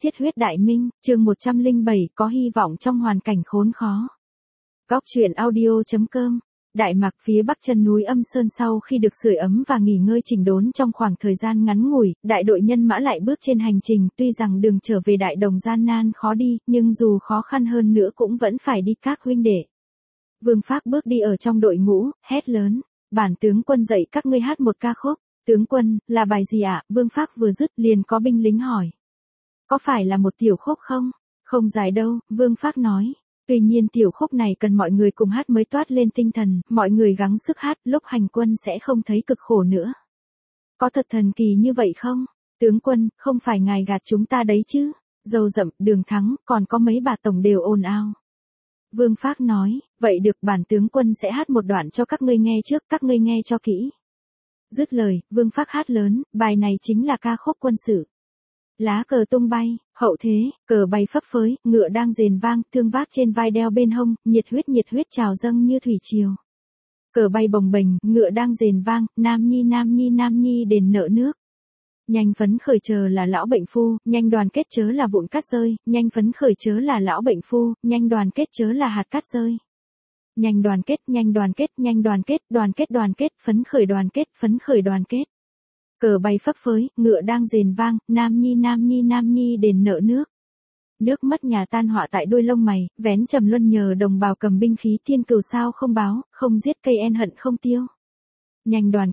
Thiết huyết đại minh, chương 107, có hy vọng trong hoàn cảnh khốn khó. Góc truyện audio.com. Đại Mạc phía bắc chân núi Âm Sơn sau khi được sưởi ấm và nghỉ ngơi chỉnh đốn trong khoảng thời gian ngắn ngủi, đại đội nhân mã lại bước trên hành trình, tuy rằng đường trở về Đại Đồng gian nan khó đi, nhưng dù khó khăn hơn nữa cũng vẫn phải đi các huynh đệ. Vương Phác bước đi ở trong đội ngũ, hét lớn, bản tướng quân dạy các ngươi hát một ca khúc. Tướng quân, là bài gì ạ? Vương Phác vừa dứt liền có binh lính hỏi. Có phải là một tiểu khúc không? Không dài đâu, Vương Phác nói. Tuy nhiên tiểu khúc này cần mọi người cùng hát mới toát lên tinh thần, mọi người gắng sức hát, lúc hành quân sẽ không thấy cực khổ nữa. Có thật thần kỳ như vậy không? Tướng quân, không phải ngài gạt chúng ta đấy chứ? Dâu Dậm, Đường Thắng, còn có mấy bà tổng đều ồn ào. Vương Phác nói, vậy được, bản tướng quân sẽ hát một đoạn cho các ngươi nghe trước, các ngươi nghe cho kỹ. Dứt lời, Vương Phác hát lớn, bài này chính là ca khúc quân sự. Lá cờ tung bay, hậu thế, cờ bay phấp phới, ngựa đang rền vang, thương vác trên vai đeo bên hông, nhiệt huyết trào dâng như thủy triều. Cờ bay bồng bềnh, ngựa đang rền vang, nam nhi đền nợ nước. Nhanh phấn khởi chớ là lão bệnh phu, nhanh đoàn kết chớ là vụn cát rơi, nhanh phấn khởi chớ là lão bệnh phu, nhanh đoàn kết chớ là hạt cát rơi. Nhanh đoàn kết, phấn khởi đoàn kết. Cờ bay phấp phới, ngựa đang rền vang, nam nhi đền nợ nước. Nước mất nhà tan họa tại đuôi lông mày, vén trầm luân nhờ đồng bào cầm binh khí, thiên cừu sao không báo, không giết cây en hận không tiêu. Nhanh đoàn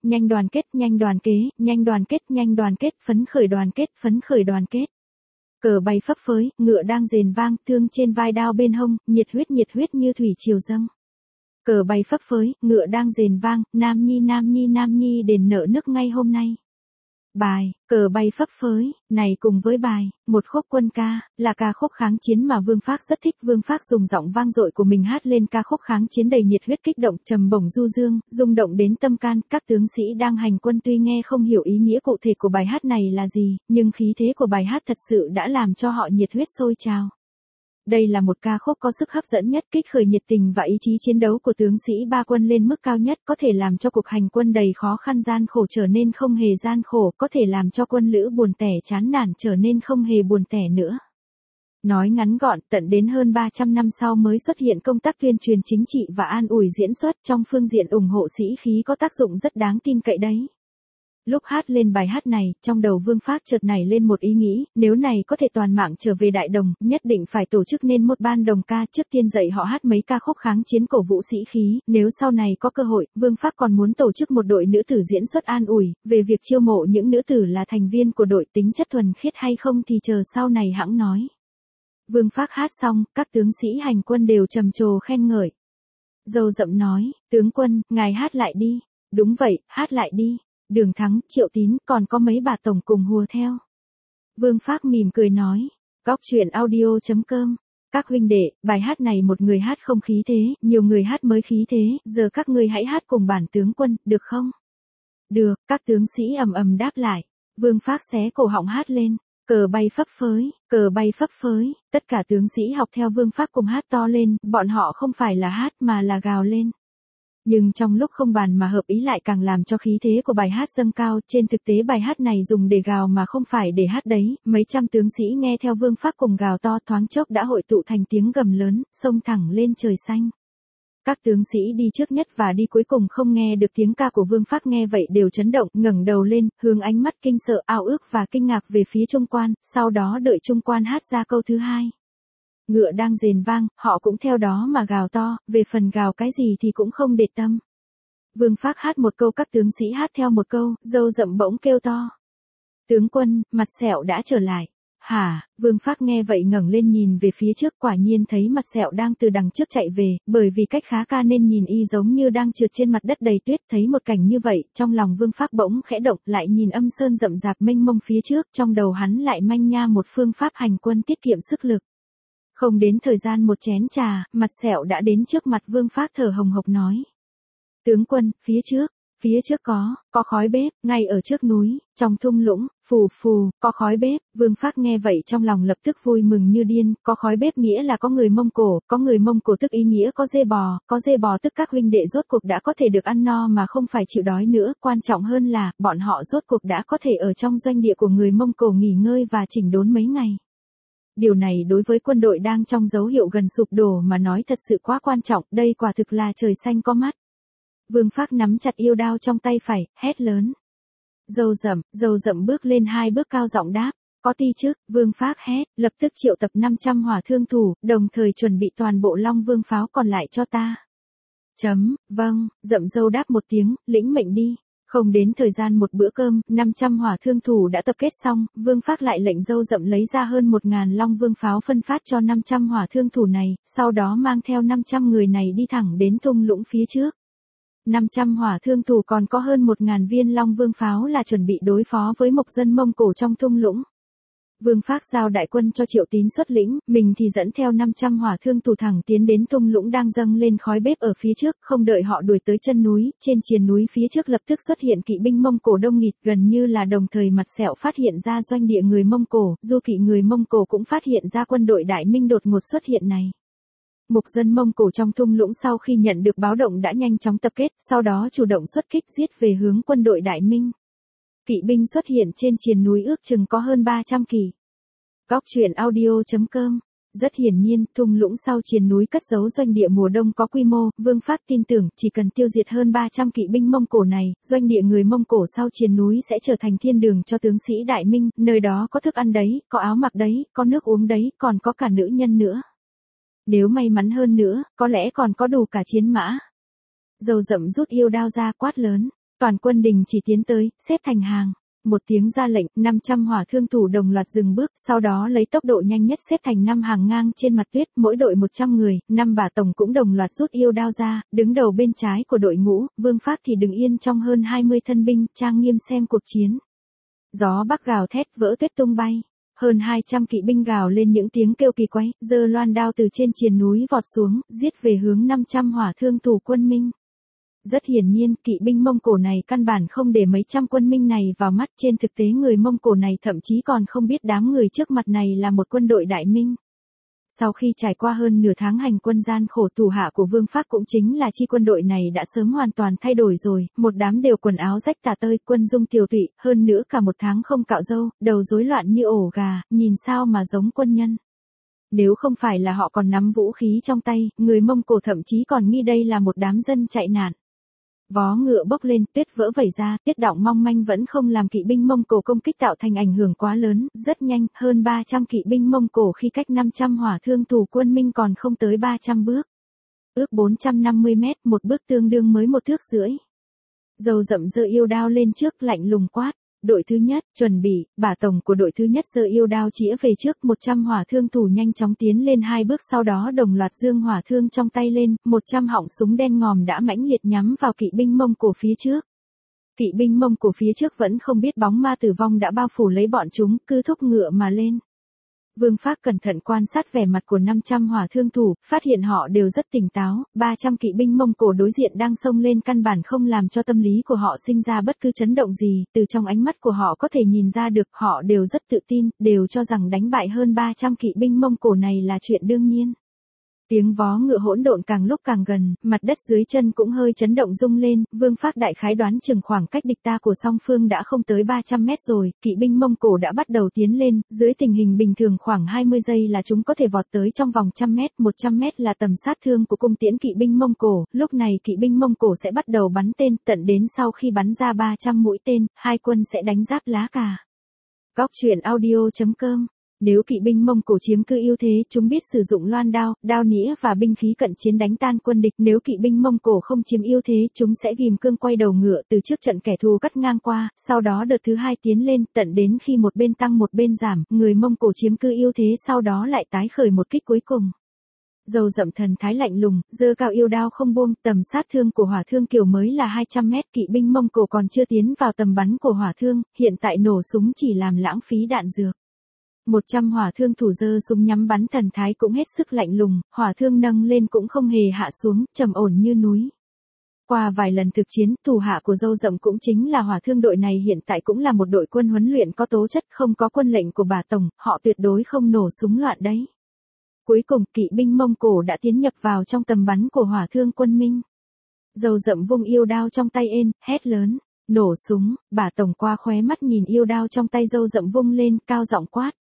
kết, phấn khởi đoàn kết. Cờ bay phấp phới, ngựa đang rền vang, thương trên vai đao bên hông, nhiệt huyết như thủy triều dâng. Cờ bay phấp phới, ngựa đang rền vang, nam nhi đền nợ nước ngay hôm nay. Bài, cờ bay phấp phới, này cùng với bài, một khúc quân ca, là ca khúc kháng chiến mà Vương Phác rất thích. Vương Phác dùng giọng vang dội của mình hát lên ca khúc kháng chiến đầy nhiệt huyết kích động, trầm bổng du dương, rung động đến tâm can. Các tướng sĩ đang hành quân tuy nghe không hiểu ý nghĩa cụ thể của bài hát này là gì, nhưng khí thế của bài hát thật sự đã làm cho họ nhiệt huyết sôi trào. Đây là một ca khúc có sức hấp dẫn nhất, kích khởi nhiệt tình và ý chí chiến đấu của tướng sĩ ba quân lên mức cao nhất, có thể làm cho cuộc hành quân đầy khó khăn gian khổ trở nên không hề gian khổ, có thể làm cho quân lữ buồn tẻ chán nản trở nên không hề buồn tẻ nữa. Nói ngắn gọn, tận đến hơn 300 năm sau mới xuất hiện công tác tuyên truyền chính trị và an ủi diễn xuất, trong phương diện ủng hộ sĩ khí có tác dụng rất đáng tin cậy đấy. Lúc hát lên bài hát này, trong đầu Vương Phác chợt nảy lên một ý nghĩ, nếu này có thể toàn mạng trở về Đại Đồng, nhất định phải tổ chức nên một ban đồng ca, trước tiên dạy họ hát mấy ca khúc kháng chiến cổ vũ sĩ khí, nếu sau này có cơ hội, Vương Phác còn muốn tổ chức một đội nữ tử diễn xuất an ủi, về việc chiêu mộ những nữ tử là thành viên của đội, tính chất thuần khiết hay không thì chờ sau này hẵng nói. Vương Phác hát xong, các tướng sĩ hành quân đều trầm trồ khen ngợi. Dâu Dậm nói, tướng quân, ngài hát lại đi. Đúng vậy, hát lại đi. Đường Thắng, Triệu Tín, còn có mấy bà tổng cùng hùa theo. Vương Phác mỉm cười nói, góc truyện audio.com. Các huynh đệ, bài hát này một người hát không khí thế, nhiều người hát mới khí thế, giờ các ngươi hãy hát cùng bản tướng quân, được không? Được, các tướng sĩ ầm ầm đáp lại. Vương Phác xé cổ họng hát lên, cờ bay phấp phới, tất cả tướng sĩ học theo Vương Phác cùng hát to lên, bọn họ không phải là hát mà là gào lên. Nhưng trong lúc không bàn mà hợp ý lại càng làm cho khí thế của bài hát dâng cao, trên thực tế bài hát này dùng để gào mà không phải để hát đấy, mấy trăm tướng sĩ nghe theo Vương Phác cùng gào to, thoáng chốc đã hội tụ thành tiếng gầm lớn, xông thẳng lên trời xanh. Các tướng sĩ đi trước nhất và đi cuối cùng không nghe được tiếng ca của Vương Phác nghe vậy đều chấn động, ngẩng đầu lên, hướng ánh mắt kinh sợ, ao ước và kinh ngạc về phía trung quan, sau đó đợi trung quan hát ra câu thứ hai. Ngựa đang rền vang, họ cũng theo đó mà gào to, về phần gào cái gì thì cũng không để tâm. Vương Phác hát một câu, các tướng sĩ hát theo một câu, Dâu Dậm bỗng kêu to. Tướng quân, Mặt Sẹo đã trở lại. Hả? Vương Phác nghe vậy ngẩng lên nhìn về phía trước, quả nhiên thấy Mặt Sẹo đang từ đằng trước chạy về, bởi vì cách khá ca nên nhìn y giống như đang trượt trên mặt đất đầy tuyết. Thấy một cảnh như vậy, trong lòng Vương Phác bỗng khẽ động, lại nhìn Âm Sơn rậm rạp mênh mông phía trước, trong đầu hắn lại manh nha một phương pháp hành quân tiết kiệm sức lực. Không đến thời gian một chén trà, Mặt Sẹo đã đến trước mặt Vương Phác thở hồng hộc nói. Tướng quân, phía trước có khói bếp, ngay ở trước núi, trong thung lũng, phù, có khói bếp. Vương Phác nghe vậy trong lòng lập tức vui mừng như điên, có khói bếp nghĩa là có người Mông Cổ tức ý nghĩa có dê bò tức các huynh đệ rốt cuộc đã có thể được ăn no mà không phải chịu đói nữa, quan trọng hơn là, bọn họ rốt cuộc đã có thể ở trong doanh địa của người Mông Cổ nghỉ ngơi và chỉnh đốn mấy ngày. Điều này đối với quân đội đang trong dấu hiệu gần sụp đổ mà nói thật sự quá quan trọng, đây quả thực là trời xanh có mắt. Vương Phác nắm chặt yêu đao trong tay phải, hét lớn. Dâu rậm bước lên 2 bước cao giọng đáp. Có ti chứ, Vương Phác hét, lập tức triệu tập 500 hỏa thương thủ, đồng thời chuẩn bị toàn bộ Long Vương pháo còn lại cho ta. Vâng, Dậm Dâu đáp một tiếng, lĩnh mệnh đi. Không đến thời gian một bữa cơm, 500 hỏa thương thủ đã tập kết xong, Vương Phác lại lệnh Dâu Rậm lấy ra hơn 1000 Long Vương pháo phân phát cho 500 hỏa thương thủ này, sau đó mang theo 500 người này đi thẳng đến thung lũng phía trước. 500 hỏa thương thủ còn có hơn 1000 viên Long Vương pháo là chuẩn bị đối phó với mộc dân Mông Cổ trong thung lũng. Vương Phác giao đại quân cho Triệu Tín xuất lĩnh, mình thì dẫn theo 500 hỏa thương thủ thẳng tiến đến thung lũng đang dâng lên khói bếp ở phía trước, không đợi họ đuổi tới chân núi, trên triền núi phía trước lập tức xuất hiện kỵ binh Mông Cổ đông nghịt, gần như là đồng thời mặt sẹo phát hiện ra doanh địa người Mông Cổ, du kỵ người Mông Cổ cũng phát hiện ra quân đội Đại Minh đột ngột xuất hiện này. Mục dân Mông Cổ trong thung lũng sau khi nhận được báo động đã nhanh chóng tập kết, sau đó chủ động xuất kích giết về hướng quân đội Đại Minh. Kỵ binh xuất hiện trên triền núi ước chừng có hơn 300 kỵ. Góc truyện audio.com. Rất hiển nhiên, thung lũng sau triền núi cất giấu doanh địa mùa đông có quy mô, Vương Phác tin tưởng chỉ cần tiêu diệt hơn 300 kỵ binh Mông Cổ này, doanh địa người Mông Cổ sau triền núi sẽ trở thành thiên đường cho tướng sĩ Đại Minh, nơi đó có thức ăn đấy, có áo mặc đấy, có nước uống đấy, còn có cả nữ nhân nữa. Nếu may mắn hơn nữa, có lẽ còn có đủ cả chiến mã. Dâu Rậm rút yêu đao ra quát lớn, toàn quân đình chỉ tiến tới, xếp thành hàng. Một tiếng ra lệnh, 500 hỏa thương thủ đồng loạt dừng bước, sau đó lấy tốc độ nhanh nhất xếp thành 5 hàng ngang trên mặt tuyết, mỗi đội 100 người, 5 bả tổng cũng đồng loạt rút yêu đao ra, đứng đầu bên trái của đội ngũ, Vương Phác thì đứng yên trong hơn 20 thân binh, trang nghiêm xem cuộc chiến. Gió bắc gào thét vỡ tuyết tung bay. Hơn 200 kỵ binh gào lên những tiếng kêu kỳ quái, giơ loan đao từ trên triền núi vọt xuống, giết về hướng 500 hỏa thương thủ quân Minh. Rất hiển nhiên, kỵ binh Mông Cổ này căn bản không để mấy trăm quân Minh này vào mắt, trên thực tế người Mông Cổ này thậm chí còn không biết đám người trước mặt này là một quân đội Đại Minh. Sau khi trải qua hơn nửa tháng hành quân gian khổ, thủ hạ của Vương Phác cũng chính là chi quân đội này đã sớm hoàn toàn thay đổi rồi, một đám đều quần áo rách tả tơi, quân dung tiều tụy, hơn nữa cả một tháng không cạo râu, đầu rối loạn như ổ gà, nhìn sao mà giống quân nhân. Nếu không phải là họ còn nắm vũ khí trong tay, người Mông Cổ thậm chí còn nghi đây là một đám dân chạy nạn. Vó ngựa bốc lên, tuyết vỡ vẩy ra, tiết động mong manh vẫn không làm kỵ binh Mông Cổ công kích tạo thành ảnh hưởng quá lớn, rất nhanh, hơn 300 kỵ binh Mông Cổ khi cách 500 hỏa thương thủ quân Minh còn không tới 300 bước. Ước 450 mét, một bước tương đương mới 1,5 thước. Dâu Rậm giơ yêu đao lên trước, lạnh lùng quát. Đội thứ nhất, chuẩn bị, bả tổng của đội thứ nhất giơ yêu đao chĩa về trước, 100 hỏa thương thủ nhanh chóng tiến lên 2 bước, sau đó đồng loạt giương hỏa thương trong tay lên, 100 họng súng đen ngòm đã mãnh liệt nhắm vào kỵ binh Mông Cổ phía trước. Kỵ binh Mông Cổ phía trước vẫn không biết bóng ma tử vong đã bao phủ lấy bọn chúng, cứ thúc ngựa mà lên. Vương Phác cẩn thận quan sát vẻ mặt của 500 hỏa thương thủ, phát hiện họ đều rất tỉnh táo, 300 kỵ binh Mông Cổ đối diện đang xông lên căn bản không làm cho tâm lý của họ sinh ra bất cứ chấn động gì, từ trong ánh mắt của họ có thể nhìn ra được họ đều rất tự tin, đều cho rằng đánh bại hơn 300 kỵ binh Mông Cổ này là chuyện đương nhiên. Tiếng vó ngựa hỗn độn càng lúc càng gần, mặt đất dưới chân cũng hơi chấn động rung lên, Vương Phác đại khái đoán chừng khoảng cách địch ta của song phương đã không tới 300 mét rồi, kỵ binh Mông Cổ đã bắt đầu tiến lên, dưới tình hình bình thường khoảng 20 giây là chúng có thể vọt tới trong vòng 100 mét, 100 mét là tầm sát thương của cung tiễn kỵ binh Mông Cổ, lúc này kỵ binh Mông Cổ sẽ bắt đầu bắn tên, tận đến sau khi bắn ra 300 mũi tên, hai quân sẽ đánh giáp lá cà. Góc truyện audio.com. Nếu kỵ binh Mông Cổ chiếm cứ ưu thế, chúng biết sử dụng loan đao, đao nĩa và binh khí cận chiến đánh tan quân địch. Nếu kỵ binh Mông Cổ không chiếm ưu thế, chúng sẽ ghim cương quay đầu ngựa từ trước trận kẻ thù cắt ngang qua, sau đó đợt thứ hai tiến lên, tận đến khi một bên tăng một bên giảm, người Mông Cổ chiếm cứ ưu thế, sau đó lại tái khởi một kích cuối cùng. Dâu Rậm thần thái lạnh lùng, giơ cao yêu đao không buông, tầm sát thương của hỏa thương kiểu mới là 200 mét, kỵ binh Mông Cổ còn chưa tiến vào tầm bắn của hỏa thương, hiện tại nổ súng chỉ làm lãng phí đạn dược. 100 hỏa thương thủ giơ súng nhắm bắn, thần thái cũng hết sức lạnh lùng, hỏa thương nâng lên cũng không hề hạ xuống, trầm ổn như núi. Qua vài lần thực chiến, thủ hạ của Dâu Rậm cũng chính là hỏa thương đội này hiện tại cũng là một đội quân huấn luyện có tố chất, không có quân lệnh của bà tổng, họ tuyệt đối không nổ súng loạn đấy. Cuối cùng, kỵ binh Mông Cổ đã tiến nhập vào trong tầm bắn của hỏa thương quân Minh. Dâu Rậm vung yêu đao trong tay ên, hét lớn. Nổ súng, bà tổng qua khóe mắt nhìn yêu đao trong tay Dâu Rậm vung lên, cao giọng quát.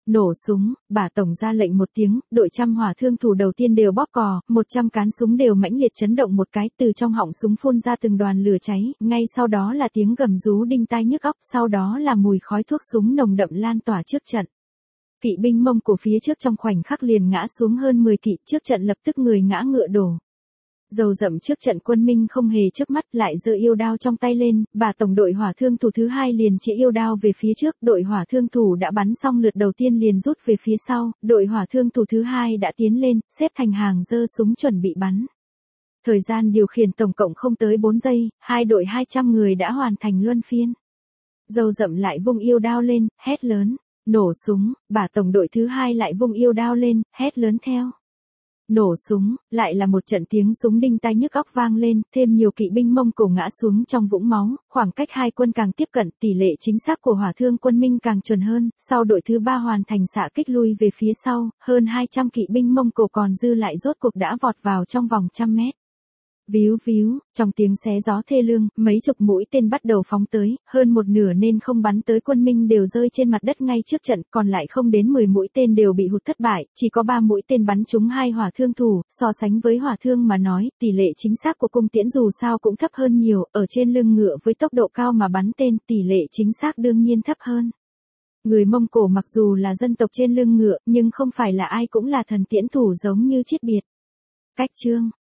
Nổ súng, bả tổng ra lệnh một tiếng, đội trăm hỏa thương thủ đầu tiên đều bóp cò, 100 cán súng đều mãnh liệt chấn động một cái, từ trong họng súng phun ra từng đoàn lửa cháy, ngay sau đó là tiếng gầm rú đinh tai nhức óc, sau đó là mùi khói thuốc súng nồng đậm lan tỏa trước trận. Kỵ binh Mông Cổ phía trước trong khoảnh khắc liền ngã xuống hơn 10 kỵ, trước trận lập tức người ngã ngựa đổ. Dầu dậm trước trận quân Minh không hề chớp mắt, lại giơ yêu đao trong tay lên, bà tổng đội hỏa thương thủ thứ hai liền chĩa yêu đao về phía trước, đội hỏa thương thủ đã bắn xong lượt đầu tiên liền rút về phía sau, đội hỏa thương thủ thứ hai đã tiến lên, xếp thành hàng giơ súng chuẩn bị bắn. Thời gian điều khiển tổng cộng không tới 4 giây, hai đội 200 người đã hoàn thành luân phiên. Dầu dậm lại vung yêu đao lên, hét lớn, nổ súng, bà tổng đội thứ hai lại vung yêu đao lên, hét lớn theo. Nổ súng, lại là một trận tiếng súng đinh tai nhức óc vang lên, thêm nhiều kỵ binh Mông Cổ ngã xuống trong vũng máu, khoảng cách hai quân càng tiếp cận, tỷ lệ chính xác của hỏa thương quân Minh càng chuẩn hơn, sau đội thứ ba hoàn thành xạ kích lui về phía sau, hơn 200 kỵ binh Mông Cổ còn dư lại rốt cuộc đã vọt vào trong vòng 100 mét. Víu víu, trong tiếng xé gió thê lương, mấy chục mũi tên bắt đầu phóng tới, hơn một nửa nên không bắn tới quân Minh đều rơi trên mặt đất ngay trước trận, còn lại không đến 10 mũi tên đều bị hụt thất bại, chỉ có 3 mũi tên bắn trúng hai hỏa thương thủ, so sánh với hỏa thương mà nói, tỷ lệ chính xác của cung tiễn dù sao cũng thấp hơn nhiều, ở trên lưng ngựa với tốc độ cao mà bắn tên, tỷ lệ chính xác đương nhiên thấp hơn. Người Mông Cổ mặc dù là dân tộc trên lưng ngựa, nhưng không phải là ai cũng là thần tiễn thủ giống như Chiết Biệt. Cách chương